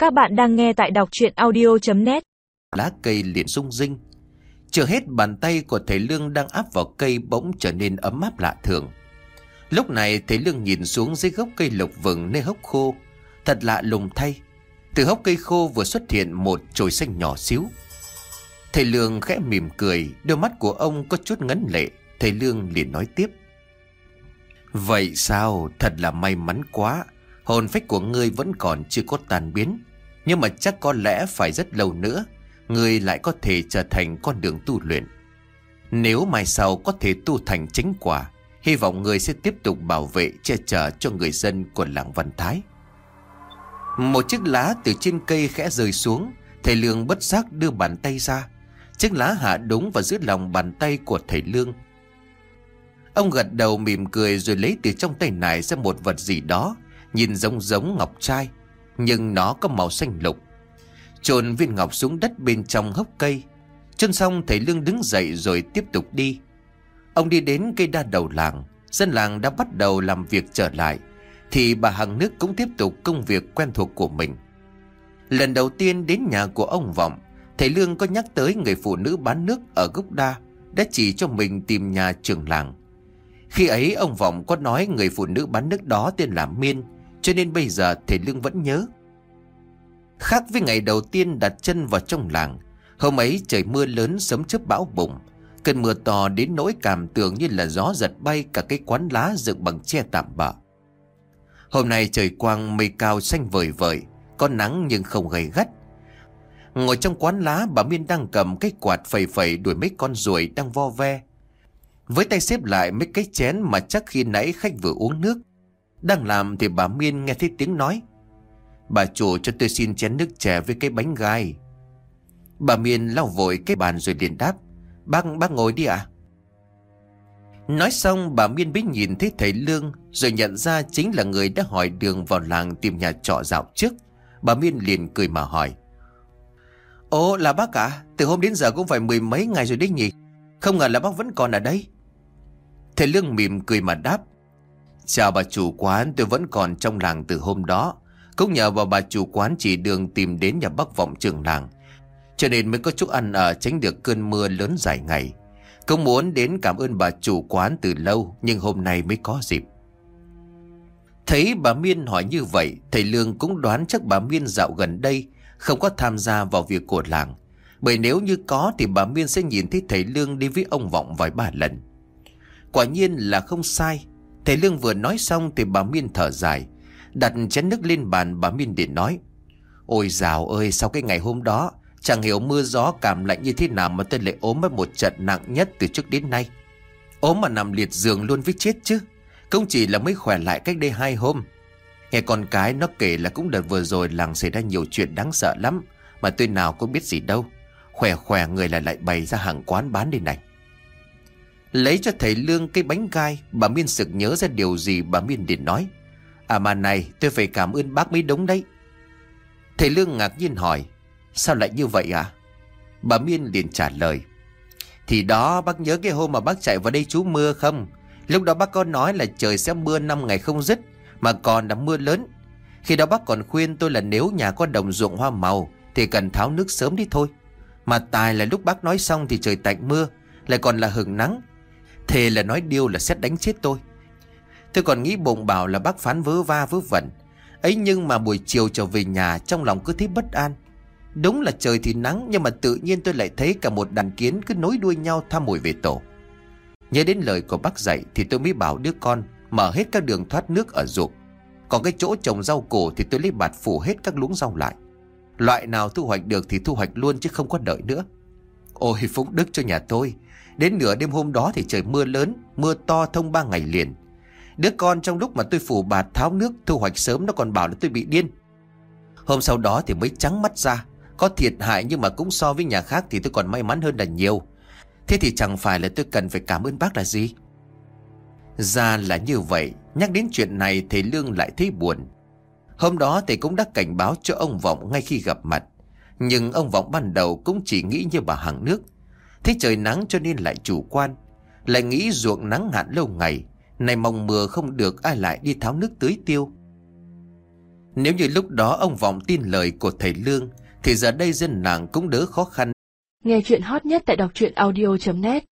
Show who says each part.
Speaker 1: Các bạn đang nghe tại đọc truyện audio.net.
Speaker 2: Lá cây liền rung rinh. Chưa hết, bàn tay của thầy Lương đang áp vào cây bỗng trở nên ấm áp lạ thường. Lúc này thầy Lương nhìn xuống dưới gốc cây lộc vừng nơi hốc khô. Thật lạ lùng thay, từ hốc cây khô vừa xuất hiện một chồi xanh nhỏ xíu. Thầy Lương khẽ mỉm cười, đôi mắt của ông có chút ngấn lệ. Thầy Lương liền nói tiếp: "Vậy sao? Thật là may mắn quá. Hồn phách của ngươi vẫn còn chưa có tan biến, nhưng mà chắc có lẽ phải rất lâu nữa ngươi lại có thể trở thành con đường tu luyện. Nếu mai sau có thể tu thành chánh quả, hy vọng ngươi sẽ tiếp tục bảo vệ che chở cho người dân của làng Văn Thái." Một chiếc lá từ trên cây khẽ rơi xuống. Thầy Lương bất giác đưa bàn tay ra. Chiếc lá hạ đúng vào giữa lòng bàn tay của thầy Lương. Ông gật đầu mỉm cười rồi lấy từ trong tay này ra một vật gì đó nhìn giống ngọc trai, nhưng nó có màu xanh lục. Chôn viên ngọc xuống đất bên trong hốc cây. Chôn xong, thầy Lương đứng dậy rồi tiếp tục đi. Ông đi đến cây đa đầu làng. Dân làng đã bắt đầu làm việc trở lại, thì bà Hằng Nước cũng tiếp tục công việc quen thuộc của mình. Lần đầu tiên đến nhà của ông Vọng, thầy Lương có nhắc tới người phụ nữ bán nước ở gốc đa đã chỉ cho mình tìm nhà trưởng làng. Khi ấy ông Vọng có nói người phụ nữ bán nước đó tên là Miên, cho nên bây giờ thầy Lương vẫn nhớ. Khác với ngày đầu tiên đặt chân vào trong làng, hôm ấy trời mưa lớn, sấm chớp bão bùng. Cơn mưa to đến nỗi cảm tưởng như là gió giật bay cả cái quán lá dựng bằng tre tạm bợ. Hôm nay trời quang mây cao xanh vời vợi, có nắng nhưng không gay gắt. Ngồi trong quán lá, bà Miên đang cầm cái quạt phẩy phẩy đuổi mấy con ruồi đang vo ve. Với tay xếp lại mấy cái chén mà chắc khi nãy khách vừa uống nước. Đang làm thì bà Miên nghe thấy tiếng nói: "Bà chủ, cho tôi xin chén nước chè với cái bánh gai." Bà Miên lau vội cái bàn rồi liền đáp: Bác ngồi đi ạ." Nói xong, bà Miên mới nhìn thấy thầy Lương rồi nhận ra chính là người đã hỏi đường vào làng tìm nhà trọ dạo trước. Bà Miên liền cười mà hỏi: "Ồ, là bác ạ? Từ hôm đến giờ cũng phải 10 mấy ngày rồi đấy nhỉ? Không ngờ là bác vẫn còn ở đây." Thầy Lương mỉm cười mà đáp: "Chào bà chủ quán, tôi vẫn còn trong làng từ hôm đó. Cũng nhờ vào bà chủ quán chỉ đường tìm đến nhà bác Vọng trưởng làng, cho nên mới có chút ăn ở, tránh được cơn mưa lớn dài ngày. Cũng muốn đến cảm ơn bà chủ quán từ lâu, nhưng hôm nay mới có dịp." Thấy bà Miên hỏi như vậy, thầy Lương cũng đoán chắc bà Miên dạo gần đây không có tham gia vào việc của làng. Bởi nếu như có thì bà Miên sẽ nhìn thấy thầy Lương đi với ông Vọng vài ba lần. Quả nhiên là không sai. Thầy Lương vừa nói xong thì bà Miên thở dài, đặt chén nước lên bàn. Bà Miên để nói: "Ôi dào ơi, sau cái ngày hôm đó, chẳng hiểu mưa gió cảm lạnh như thế nào mà tôi lại ốm mất một trận nặng nhất từ trước đến nay. Ốm mà nằm liệt giường luôn với chết chứ. Không chỉ là mới khỏe lại cách đây 2 hôm. Nghe con cái nó kể là cũng đợt vừa rồi làng xảy ra nhiều chuyện đáng sợ lắm, mà tôi nào có biết gì đâu. Khỏe người lại bày ra hàng quán bán đây này." Lấy cho thầy Lương cái bánh gai, bà Miên sực nhớ ra điều gì. Bà Miên liền nói: "À mà này, tôi phải cảm ơn bác mới đúng đấy." Thầy Lương ngạc nhiên hỏi: "Sao lại như vậy à?" Bà Miên liền trả lời: "Thì đó, bác nhớ cái hôm mà bác chạy vào đây trú mưa không? Lúc đó bác có nói là trời sẽ mưa 5 ngày không dứt, mà còn là mưa lớn. Khi đó bác còn khuyên tôi là nếu nhà có đồng ruộng hoa màu thì cần tháo nước sớm đi thôi. Mà tài là lúc bác nói xong thì trời tạnh mưa, lại còn là hừng nắng. Thề là nói điêu là sét đánh chết tôi. Tôi còn nghĩ bụng bảo là bác phán vớ va vớ vẩn ấy, nhưng mà buổi chiều trở về nhà trong lòng cứ thấy bất an. Đúng là trời thì nắng, nhưng mà tự nhiên tôi lại thấy cả một đàn kiến cứ nối đuôi nhau tha mồi về tổ. Nhớ đến lời của bác dạy thì tôi mới bảo đứa con mở hết các đường thoát nước ở ruộng. Còn cái chỗ trồng rau củ thì tôi lấy bạt phủ hết các luống rau lại. Loại nào thu hoạch được thì thu hoạch luôn, chứ không có đợi nữa. Ôi phúc đức cho nhà tôi. Đến nửa đêm hôm đó thì trời mưa lớn, mưa to thông 3 ngày liền. Đứa con trong lúc mà tôi phủ bạt tháo nước thu hoạch sớm nó còn bảo là tôi bị điên. Hôm sau đó thì mới trắng mắt ra. Có thiệt hại nhưng mà cũng so với nhà khác thì tôi còn may mắn hơn là nhiều. Thế thì chẳng phải là tôi cần phải cảm ơn bác là gì?" Ra là như vậy. Nhắc đến chuyện này, thầy Lương lại thấy buồn. Hôm đó thầy cũng đã cảnh báo cho ông Vọng ngay khi gặp mặt, nhưng ông Vọng ban đầu cũng chỉ nghĩ như bà Hằng Nước. Thấy trời nắng cho nên lại chủ quan, lại nghĩ ruộng nắng hạn lâu ngày, này mong mưa không được ai lại đi tháo nước tưới tiêu. Nếu như lúc đó ông Vọng tin lời của thầy Lương thì giờ đây dân làng cũng đỡ khó khăn.
Speaker 3: Nghe chuyện hot nhất tại đọc truyện audio.net